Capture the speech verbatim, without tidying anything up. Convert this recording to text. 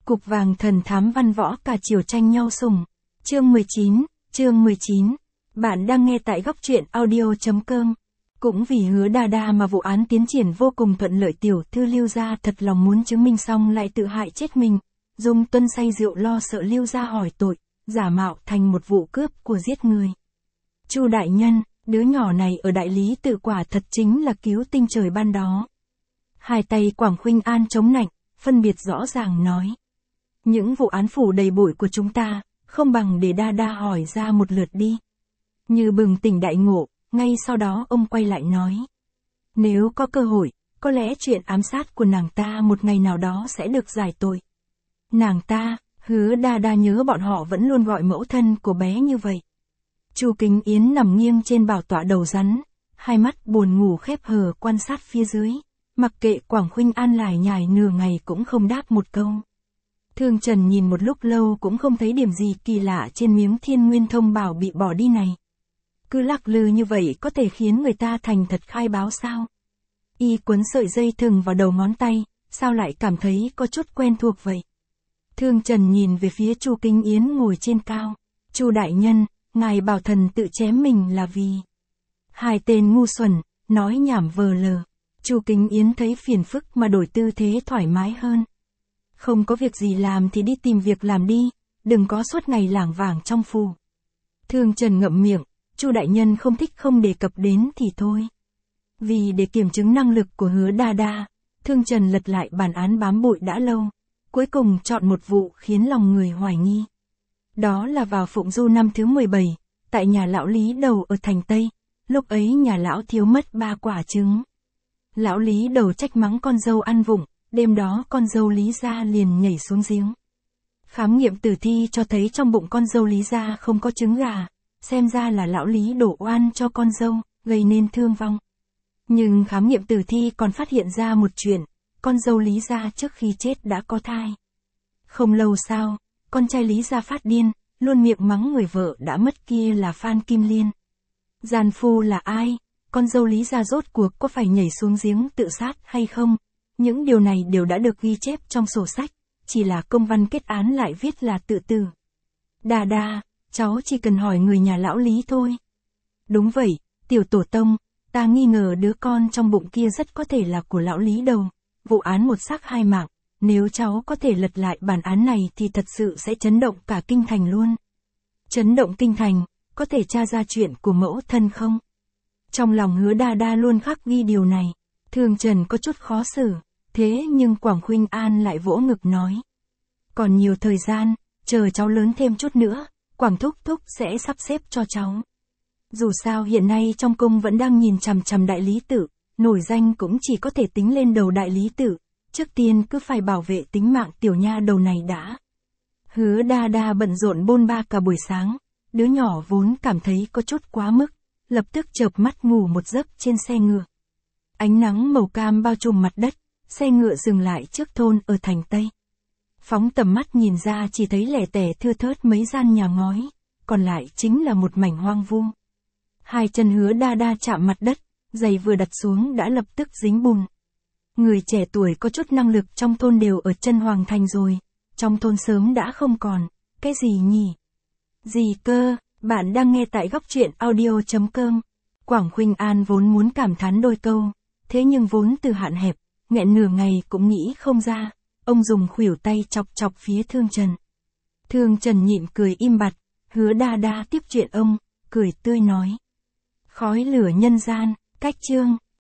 Cục vàng thần thám văn võ cả chiều tranh nhau sủng. Chương mười chín, chương mười chín. Bạn đang nghe tại góc truyện audio.com. Cũng vì Hứa Đa Đa mà vụ án tiến triển vô cùng thuận lợi, tiểu thư Lưu gia thật lòng muốn chứng minh xong lại tự hại chết mình. Dung Tuân say rượu lo sợ Lưu gia hỏi tội, giả mạo thành một vụ cướp của giết người. Chu đại nhân, đứa nhỏ này ở đại lý tự quả thật chính là cứu tinh trời ban đó. Hai tay Quảng Khuynh An chống nạnh, phân biệt rõ ràng nói. Những vụ án phủ đầy bụi của chúng ta, không bằng để Đa Đa hỏi ra một lượt đi. Như bừng tỉnh đại ngộ, ngay sau đó ông quay lại nói. Nếu có cơ hội, có lẽ chuyện ám sát của nàng ta một ngày nào đó sẽ được giải tội. Nàng ta, Hứa Đa Đa nhớ bọn họ vẫn luôn gọi mẫu thân của bé như vậy. Chu Kính Yến nằm nghiêng trên bảo tọa đầu rắn, hai mắt buồn ngủ khép hờ quan sát phía dưới, mặc kệ Quảng Khuynh An lải nhải nửa ngày cũng không đáp một câu. Thương Trần nhìn một lúc lâu cũng không thấy điểm gì kỳ lạ trên miếng Thiên Nguyên Thông Bảo bị bỏ đi này. Cứ lắc lư như vậy có thể khiến người ta thành thật khai báo sao? Y quấn sợi dây thừng vào đầu ngón tay, sao lại cảm thấy có chút quen thuộc vậy? Thương Trần nhìn về phía Chu Kính Yến ngồi trên cao. Chu đại nhân, ngài bảo thần tự chém mình là vì... Hai tên ngu xuẩn, nói nhảm vờ lờ. Chu Kính Yến thấy phiền phức mà đổi tư thế thoải mái hơn. Không có việc gì làm thì đi tìm việc làm đi, đừng có suốt ngày lảng vảng trong phủ. Thương Trần ngậm miệng, Chu đại nhân không thích không đề cập đến thì thôi. Vì để kiểm chứng năng lực của Hứa Đa Đa, Thương Trần lật lại bản án bám bụi đã lâu, cuối cùng chọn một vụ khiến lòng người hoài nghi. Đó là vào Phụng Du năm thứ mười bảy, tại nhà lão Lý Đầu ở thành Tây, lúc ấy nhà lão thiếu mất ba quả trứng. Lão Lý Đầu trách mắng con dâu ăn vụng, đêm đó con dâu Lý gia liền nhảy xuống giếng. Khám nghiệm tử thi cho thấy trong bụng con dâu Lý gia không có trứng gà, xem ra là lão Lý đổ oan cho con dâu, gây nên thương vong. Nhưng khám nghiệm tử thi còn phát hiện ra một chuyện, con dâu Lý gia trước khi chết đã có thai. Không lâu sau, con trai Lý gia phát điên, luôn miệng mắng người vợ đã mất kia là Phan Kim Liên. Gian phu là ai? Con dâu Lý gia rốt cuộc có phải nhảy xuống giếng tự sát hay không? Những điều này đều đã được ghi chép trong sổ sách, chỉ là công văn kết án lại viết là tự tử. Đa Đa, cháu chỉ cần hỏi người nhà lão Lý thôi. Đúng vậy, tiểu tổ tông, ta nghi ngờ đứa con trong bụng kia rất có thể là của lão Lý Đầu. Vụ án một xác hai mạng, nếu cháu có thể lật lại bản án này thì thật sự sẽ chấn động cả kinh thành luôn. Chấn động kinh thành, có thể tra ra chuyện của mẫu thân không? Trong lòng Hứa Đa Đa luôn khắc ghi điều này. Thương Trần có chút khó xử, thế nhưng Quảng Khuynh An lại vỗ ngực nói. Còn nhiều thời gian, chờ cháu lớn thêm chút nữa, Quảng Thúc Thúc sẽ sắp xếp cho cháu. Dù sao hiện nay trong cung vẫn đang nhìn chằm chằm đại lý tự, nổi danh cũng chỉ có thể tính lên đầu đại lý tự, trước tiên cứ phải bảo vệ tính mạng tiểu nha đầu này đã. Hứa Đa Đa bận rộn bôn ba cả buổi sáng, đứa nhỏ vốn cảm thấy có chút quá mức, lập tức chợp mắt ngủ một giấc trên xe ngựa. Ánh nắng màu cam bao trùm mặt đất, xe ngựa dừng lại trước thôn ở thành Tây. Phóng tầm mắt nhìn ra chỉ thấy lẻ tẻ thưa thớt mấy gian nhà ngói, còn lại chính là một mảnh hoang vu. Hai chân Hứa Đa Đa chạm mặt đất, giày vừa đặt xuống đã lập tức dính bùn. Người trẻ tuổi có chút năng lực trong thôn đều ở chân Hoàng Thành rồi, trong thôn sớm đã không còn, cái gì nhỉ? Gì cơ, bạn đang nghe tại góc truyện audio.com. Quảng Khuynh An vốn muốn cảm thán đôi câu, thế nhưng vốn từ hạn hẹp, nghẹn nửa ngày cũng nghĩ không ra, ông dùng khuỷu tay chọc chọc phía Thương Trần. Thương Trần nhịn cười im bặt, Hứa Đa Đa tiếp chuyện ông, cười tươi nói. Khói lửa nhân gian, cách chương.